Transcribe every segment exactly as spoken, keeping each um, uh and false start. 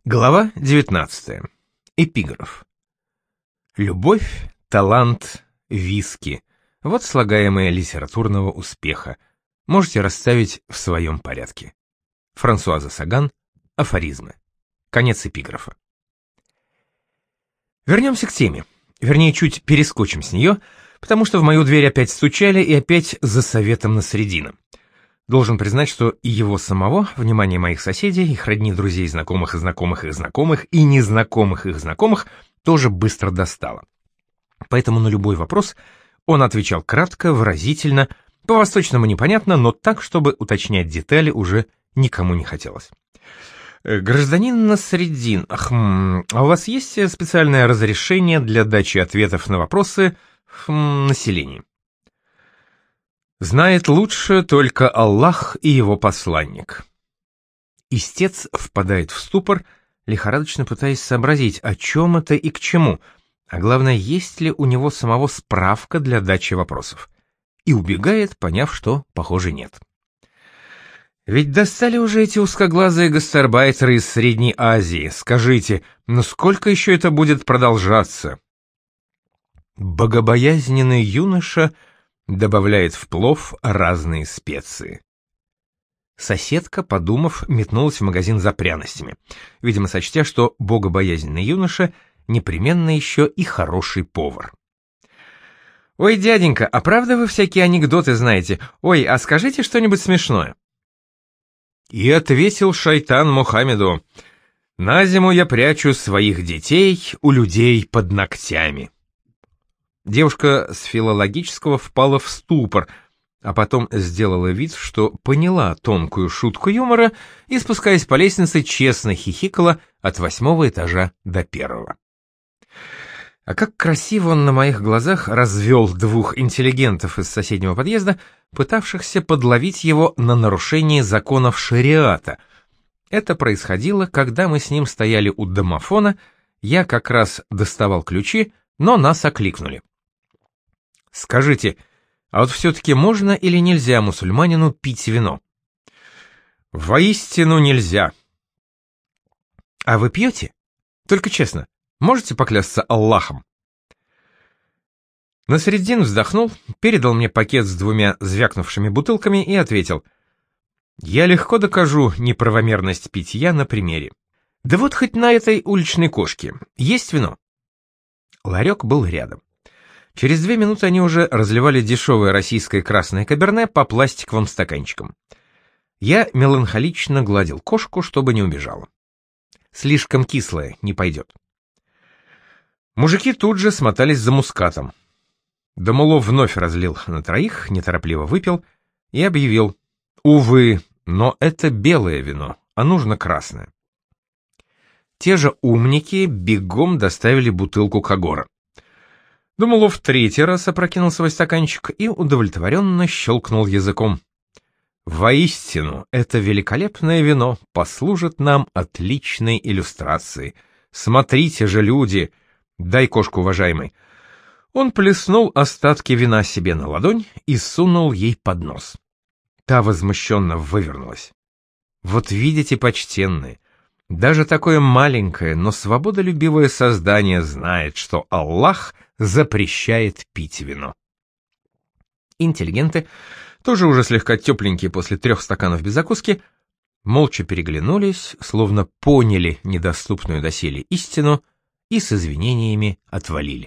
Глава девятнадцатая. Эпиграф. Любовь, талант, виски. Вот слагаемое литературного успеха. Можете расставить в своем порядке. Франсуаза Саган. Афоризмы. Конец эпиграфа. Вернемся к теме. Вернее, чуть перескочим с нее, потому что в мою дверь опять стучали и опять за советом на средину. Должен признать, что и его самого, внимание моих соседей, их родни, друзей, знакомых и знакомых их знакомых, и незнакомых их знакомых тоже быстро достало. Поэтому на любой вопрос он отвечал кратко, выразительно, по-восточному непонятно, но так, чтобы уточнять детали уже никому не хотелось. «Гражданин Насреддин, хм, а у вас есть специальное разрешение для дачи ответов на вопросы хм, населения?» Знает лучше только Аллах и его посланник. Истец впадает в ступор, лихорадочно пытаясь сообразить, о чем это и к чему, а главное, есть ли у него самого справка для дачи вопросов. И убегает, поняв, что, похоже, нет. Ведь достали уже эти узкоглазые гастарбайтеры из Средней Азии. Скажите, ну сколько еще это будет продолжаться? Богобоязненный юноша добавляет в плов разные специи. Соседка, подумав, метнулась в магазин за пряностями, видимо, сочтя, что богобоязненный юноша непременно еще и хороший повар. «Ой, дяденька, а правда вы всякие анекдоты знаете? Ой, а скажите что-нибудь смешное?» И ответил шайтан Мухаммеду: «На зиму я прячу своих детей у людей под ногтями». Девушка с филологического впала в ступор, а потом сделала вид, что поняла тонкую шутку юмора и, спускаясь по лестнице, честно хихикала от восьмого этажа до первого. А как красиво он на моих глазах развел двух интеллигентов из соседнего подъезда, пытавшихся подловить его на нарушение законов шариата. Это происходило, когда мы с ним стояли у домофона, я как раз доставал ключи, но нас окликнули. «Скажите, а вот все-таки можно или нельзя мусульманину пить вино?» «Воистину нельзя». «А вы пьете? Только честно, можете поклясться Аллахом?» Насреддин вздохнул, передал мне пакет с двумя звякнувшими бутылками и ответил: «Я легко докажу неправомерность питья на примере. Да вот хоть на этой уличной кошке. Есть вино?» Ларек был рядом. Через две минуты они уже разливали дешевое российское красное каберне по пластиковым стаканчикам. Я меланхолично гладил кошку, чтобы не убежала. Слишком кислое, не пойдет. Мужики тут же смотались за мускатом. Домулов вновь разлил на троих, неторопливо выпил и объявил: «Увы, но это белое вино, а нужно красное». Те же умники бегом доставили бутылку Кагора. Домулов третий раз опрокинул свой стаканчик и удовлетворенно щелкнул языком. «Воистину, это великолепное вино послужит нам отличной иллюстрацией. Смотрите же, люди! Дай кошку, уважаемый». Он плеснул остатки вина себе на ладонь и сунул ей под нос. Та возмущенно вывернулась. «Вот видите, почтенные, даже такое маленькое, но свободолюбивое создание знает, что Аллах запрещает пить вино». Интеллигенты, тоже уже слегка тепленькие после трех стаканов без закуски, молча переглянулись, словно поняли недоступную доселе истину и с извинениями отвалили.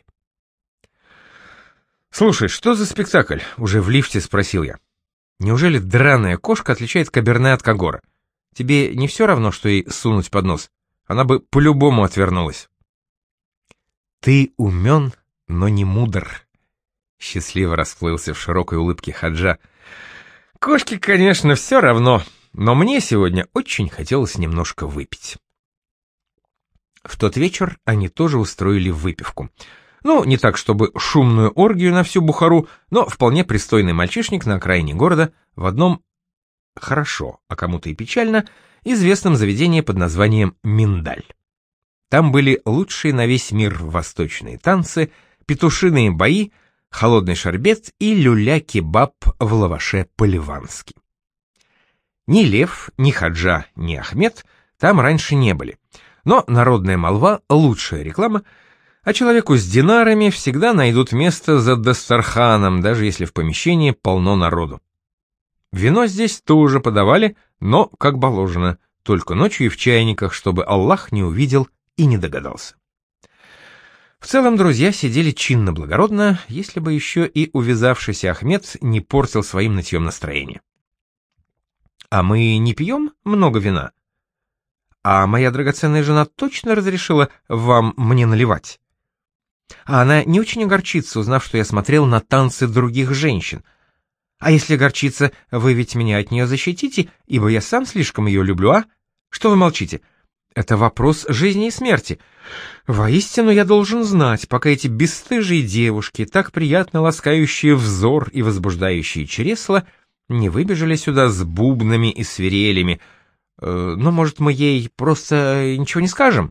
«Слушай, что за спектакль?» — уже в лифте спросил я. «Неужели драная кошка отличает каберне от Кагора? Тебе не все равно, что ей сунуть под нос? Она бы по-любому отвернулась». «Ты умен, но не мудр», — счастливо расплылся в широкой улыбке Хаджа. «Кошке, конечно, все равно, но мне сегодня очень хотелось немножко выпить». В тот вечер они тоже устроили выпивку. Ну, не так, чтобы шумную оргию на всю Бухару, но вполне пристойный мальчишник на окраине города в одном, хорошо, а кому-то и печально, известном заведении под названием «Миндаль». Там были лучшие на весь мир восточные танцы, петушиные бои, холодный шарбет и люля-кебаб в лаваше по-ливански. Ни Лев, ни Хаджа, ни Ахмед там раньше не были, Но народная молва — лучшая реклама, а человеку с динарами всегда найдут место за дастарханом, даже если в помещении полно народу. Вино здесь тоже подавали, но как положено, только ночью и в чайниках, чтобы Аллах не увидел и не догадался. В целом друзья сидели чинно-благородно, если бы еще и увязавшийся Ахмед не портил своим нытьем настроение. «А мы не пьем много вина? А моя драгоценная жена точно разрешила вам мне наливать? А она не очень огорчится, узнав, что я смотрел на танцы других женщин. А если огорчится, вы ведь меня от нее защитите, ибо я сам слишком ее люблю, а? Что вы молчите? Это вопрос жизни и смерти. Воистину я должен знать, пока эти бесстыжие девушки, так приятно ласкающие взор и возбуждающие чресла, не выбежали сюда с бубнами и свирелями. Э, но, может, мы ей просто ничего не скажем?»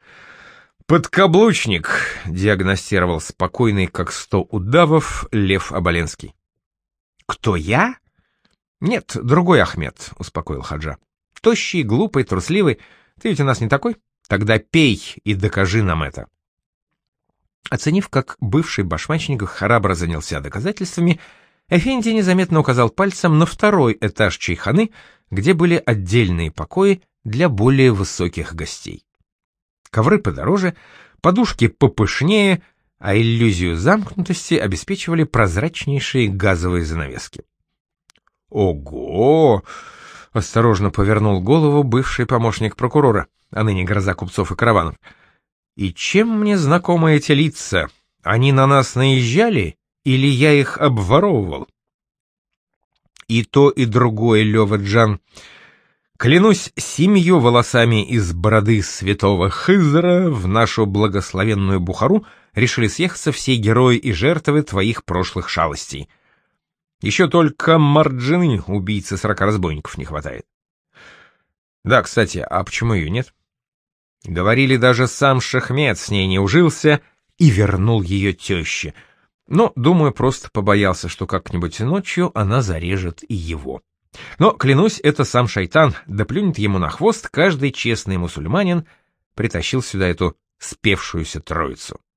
«Подкаблучник», — диагностировал спокойный, как сто удавов, Лев Оболенский. «Кто, я?» «Нет, другой Ахмед», — успокоил Хаджа. «Тощий, глупый, трусливый. Ты ведь у нас не такой? Тогда пей и докажи нам это». Оценив, как бывший башмачник храбро занялся доказательствами, Эфенди незаметно указал пальцем на второй этаж чайханы, где были отдельные покои для более высоких гостей. Ковры подороже, подушки попышнее, а иллюзию замкнутости обеспечивали прозрачнейшие газовые занавески. «Ого!» — осторожно повернул голову бывший помощник прокурора, а ныне гроза купцов и караванов. «И чем мне знакомы эти лица? Они на нас наезжали, или я их обворовывал?» «И то, и другое, Лёва-джан. Клянусь семью волосами из бороды святого Хызра, в нашу благословенную Бухару решили съехаться все герои и жертвы твоих прошлых шалостей. Еще только Марджины, убийцы сорока разбойников, не хватает». «Да, кстати, а почему ее нет?» «Говорили, даже сам Шахмед с ней не ужился и вернул ее теще. Но, думаю, просто побоялся, что как-нибудь ночью она зарежет и его. Но, клянусь, это сам шайтан, да плюнет ему на хвост каждый честный мусульманин, притащил сюда эту спевшуюся троицу».